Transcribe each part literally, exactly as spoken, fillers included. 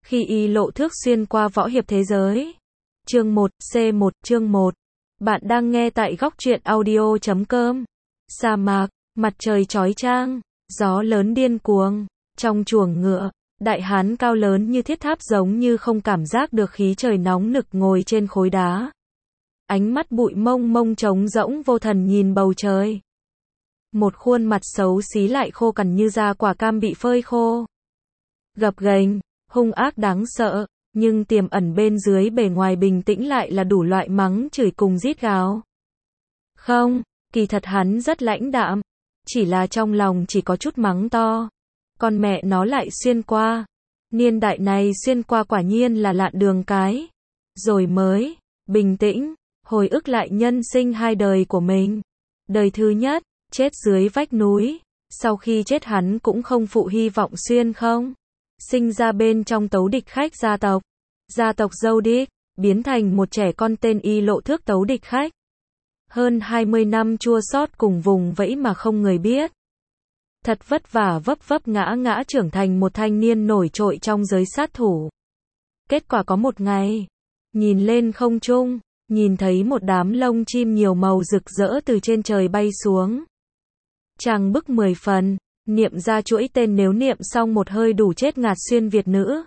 Khi Y Lộ Thước xuyên qua võ hiệp thế giới. Chương một, C một, chương một. Bạn đang nghe tại góc truyện audio chấm com. Sa mạc, mặt trời chói chang, gió lớn điên cuồng, trong chuồng ngựa, đại hán cao lớn như thiết tháp giống như không cảm giác được khí trời nóng nực ngồi trên khối đá. Ánh mắt bụi mông mông trống rỗng vô thần nhìn bầu trời. Một khuôn mặt xấu xí lại khô cằn như da quả cam bị phơi khô. Gập ghềnh, hung ác đáng sợ, nhưng tiềm ẩn bên dưới bề ngoài bình tĩnh lại là đủ loại mắng chửi cùng rít gào. Không, kỳ thật hắn rất lãnh đạm, chỉ là trong lòng chỉ có chút mắng to. Con mẹ nó lại xuyên qua. Niên đại này xuyên qua quả nhiên là lạn đường cái. Rồi mới, bình tĩnh, hồi ức lại nhân sinh hai đời của mình. Đời thứ nhất, chết dưới vách núi. Sau khi chết hắn cũng không phụ hy vọng xuyên không. Sinh ra bên trong tấu địch khách gia tộc. Gia tộc dâu đích, biến thành một trẻ con tên Y Lộ Thước tấu địch khách. Hơn hai mươi năm chua xót cùng vùng vẫy mà không người biết. Thật vất vả vấp vấp ngã ngã trưởng thành một thanh niên nổi trội trong giới sát thủ. Kết quả có một ngày, nhìn lên không trung, nhìn thấy một đám lông chim nhiều màu rực rỡ từ trên trời bay xuống. Trang bức mười phần, niệm ra chuỗi tên nếu niệm xong một hơi đủ chết ngạt xuyên Việt nữ.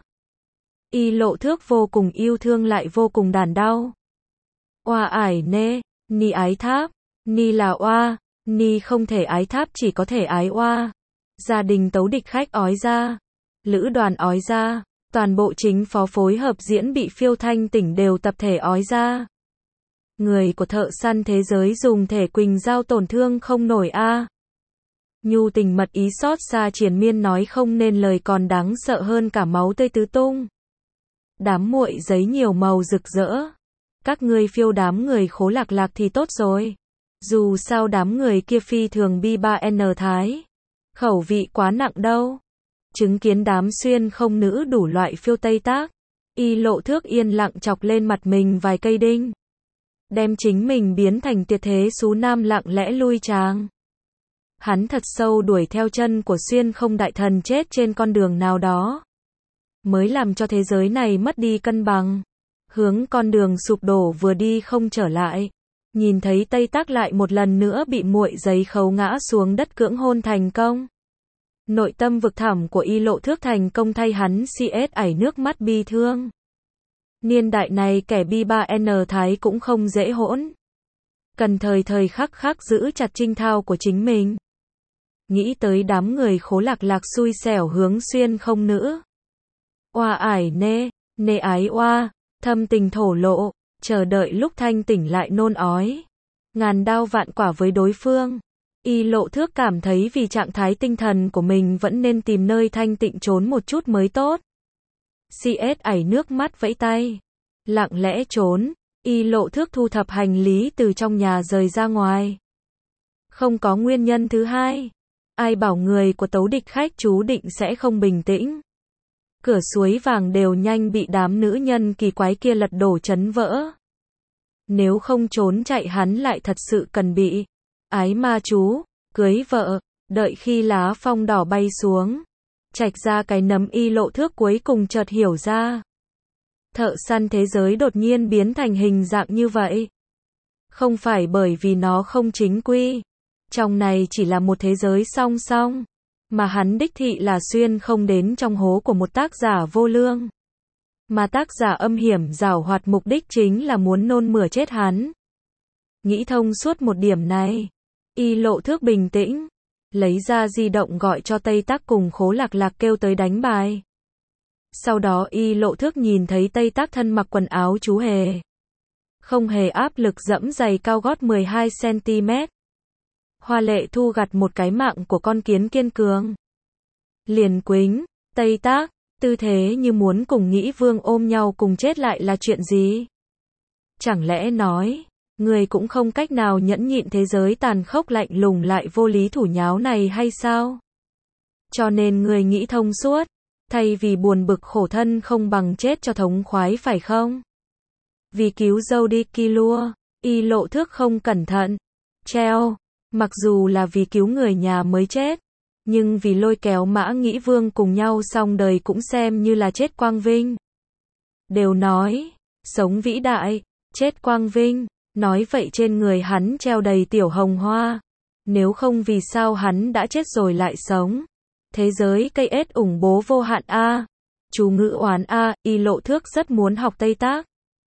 Y Lộ Thước vô cùng yêu thương lại vô cùng đản đau. Oa ải nê, ni ái tháp, ni là oa, ni không thể ái tháp chỉ có thể ái oa. Gia đình tấu địch khách ói ra, lữ đoàn ói ra, toàn bộ chính phó phối hợp diễn bị phiêu thanh tỉnh đều tập thể ói ra. Người của thợ săn thế giới dùng thể Quỳnh Giao tổn thương không nổi a. Nhu tình mật ý xót xa triền miên nói không nên lời còn đáng sợ hơn cả máu tươi tứ tung. Đám muội giấy nhiều màu rực rỡ. Các ngươi phiêu đám người khố lạc lạc thì tốt rồi. Dù sao đám người kia phi thường bi ba N thái. Khẩu vị quá nặng đâu. Chứng kiến đám xuyên không nữ đủ loại phiêu Tây tác. Y Lộ Thước yên lặng chọc lên mặt mình vài cây đinh. Đem chính mình biến thành tuyệt thế xú nam lặng lẽ lui tràng. Hắn thật sâu đuổi theo chân của xuyên không đại thần chết trên con đường nào đó. Mới làm cho thế giới này mất đi cân bằng. Hướng con đường sụp đổ vừa đi không trở lại. Nhìn thấy Tây Tác lại một lần nữa bị muội giấy khấu ngã xuống đất cưỡng hôn thành công. Nội tâm vực thẳm của Y Lộ Thước thành công thay hắn cs ảy nước mắt bi thương. Niên đại này kẻ bi ba N thái cũng không dễ hỗn. Cần thời thời khắc khắc giữ chặt trinh thao của chính mình. Nghĩ tới đám người khố lạc lạc xui xẻo hướng xuyên không nữ. Oa ải nê, nê ái oa, thâm tình thổ lộ, chờ đợi lúc thanh tỉnh lại nôn ói. Ngàn đao vạn quả với đối phương. Y Lộ Thước cảm thấy vì trạng thái tinh thần của mình vẫn nên tìm nơi thanh tịnh trốn một chút mới tốt. cs ảy nước mắt vẫy tay. Lặng lẽ trốn. Y Lộ Thước thu thập hành lý từ trong nhà rời ra ngoài. Không có nguyên nhân thứ hai. Ai bảo người của tấu địch khách chú định sẽ không bình tĩnh. Cửa suối vàng đều nhanh bị đám nữ nhân kỳ quái kia lật đổ chấn vỡ. Nếu không trốn chạy hắn lại thật sự cần bị ái ma chú, cưới vợ, đợi khi lá phong đỏ bay xuống. Chạch ra cái nấm Y Lộ Thước cuối cùng chợt hiểu ra. Thợ săn thế giới đột nhiên biến thành hình dạng như vậy. Không phải bởi vì nó không chính quy. Trong này chỉ là một thế giới song song. Mà hắn đích thị là xuyên không đến trong hố của một tác giả vô lương. Mà tác giả âm hiểm giảo hoạt mục đích chính là muốn nôn mửa chết hắn. Nghĩ thông suốt một điểm này. Y Lộ Thước bình tĩnh. Lấy ra di động gọi cho Tây Tác cùng khố lạc lạc kêu tới đánh bài. Sau đó Y Lộ Thước nhìn thấy Tây Tác thân mặc quần áo chú hề. Không hề áp lực dẫm giày cao gót mười hai xăng ti mét. Hoa lệ thu gặt một cái mạng của con kiến kiên cường. Liền quính, Tây Tác, tư thế như muốn cùng Nghĩ Vương ôm nhau cùng chết lại là chuyện gì? Chẳng lẽ nói, người cũng không cách nào nhẫn nhịn thế giới tàn khốc lạnh lùng lại vô lý thủ nháo này hay sao? Cho nên người nghĩ thông suốt, thay vì buồn bực khổ thân không bằng chết cho thống khoái phải không? Vì cứu dâu đi Kilua, Y Lộ Thước không cẩn thận, treo. Mặc dù là vì cứu người nhà mới chết, nhưng vì lôi kéo Mã Nghĩ Vương cùng nhau xong đời cũng xem như là chết quang vinh. Đều nói, sống vĩ đại, chết quang vinh, nói vậy trên người hắn treo đầy tiểu hồng hoa. Nếu không vì sao hắn đã chết rồi lại sống. Thế giới cây ết ủng bố vô hạn a. Chú ngữ oán a, y lộ thước rất muốn học Tây Tác.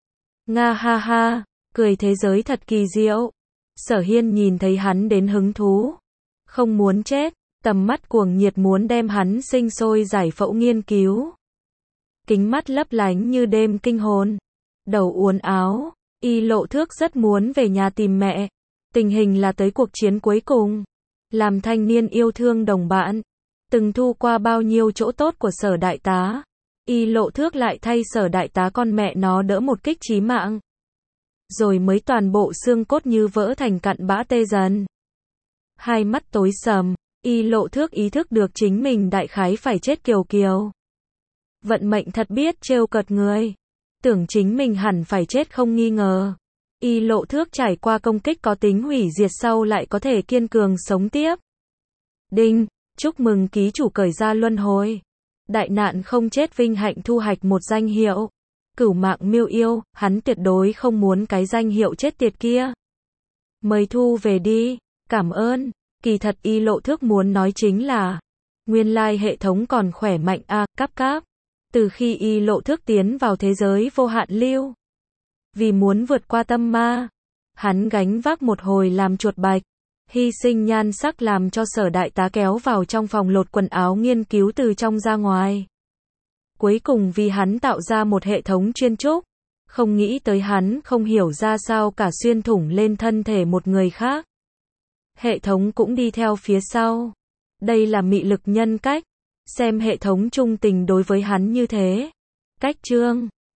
Nga ha ha, cười thế giới thật kỳ diệu. Sở Hiên nhìn thấy hắn đến hứng thú. Không muốn chết, tầm mắt cuồng nhiệt muốn đem hắn sinh sôi giải phẫu nghiên cứu. Kính mắt lấp lánh như đêm kinh hồn. Đầu uốn áo, y lộ thước rất muốn về nhà tìm mẹ. Tình hình là tới cuộc chiến cuối cùng. Làm thanh niên yêu thương đồng bạn. Từng thu qua bao nhiêu chỗ tốt của Sở đại tá. Y lộ thước lại thay Sở đại tá con mẹ nó đỡ một kích chí mạng. Rồi mới toàn bộ xương cốt như vỡ thành cặn bã tê dần. Hai mắt tối sầm, y lộ thước ý thức được chính mình đại khái phải chết kiều kiều. Vận mệnh thật biết trêu cợt người. Tưởng chính mình hẳn phải chết không nghi ngờ. Y lộ thước trải qua công kích có tính hủy diệt sau lại có thể kiên cường sống tiếp. Đinh, chúc mừng ký chủ cởi ra luân hồi. Đại nạn không chết vinh hạnh thu hoạch một danh hiệu. Cửu mạng miêu yêu, hắn tuyệt đối không muốn cái danh hiệu chết tiệt kia. Mời thu về đi, cảm ơn. Kỳ thật y lộ thước muốn nói chính là, nguyên lai hệ thống còn khỏe mạnh a, à, cáp cáp. Từ khi y lộ thước tiến vào thế giới vô hạn lưu. Vì muốn vượt qua tâm ma, hắn gánh vác một hồi làm chuột bạch. Hy sinh nhan sắc làm cho Sở đại tá kéo vào trong phòng lột quần áo nghiên cứu từ trong ra ngoài. Cuối cùng vì hắn tạo ra một hệ thống chuyên trúc. Không nghĩ tới hắn không hiểu ra sao cả xuyên thủng lên thân thể một người khác. Hệ thống cũng đi theo phía sau. Đây là mị lực nhân cách. Xem hệ thống trung tình đối với hắn như thế. Cách chương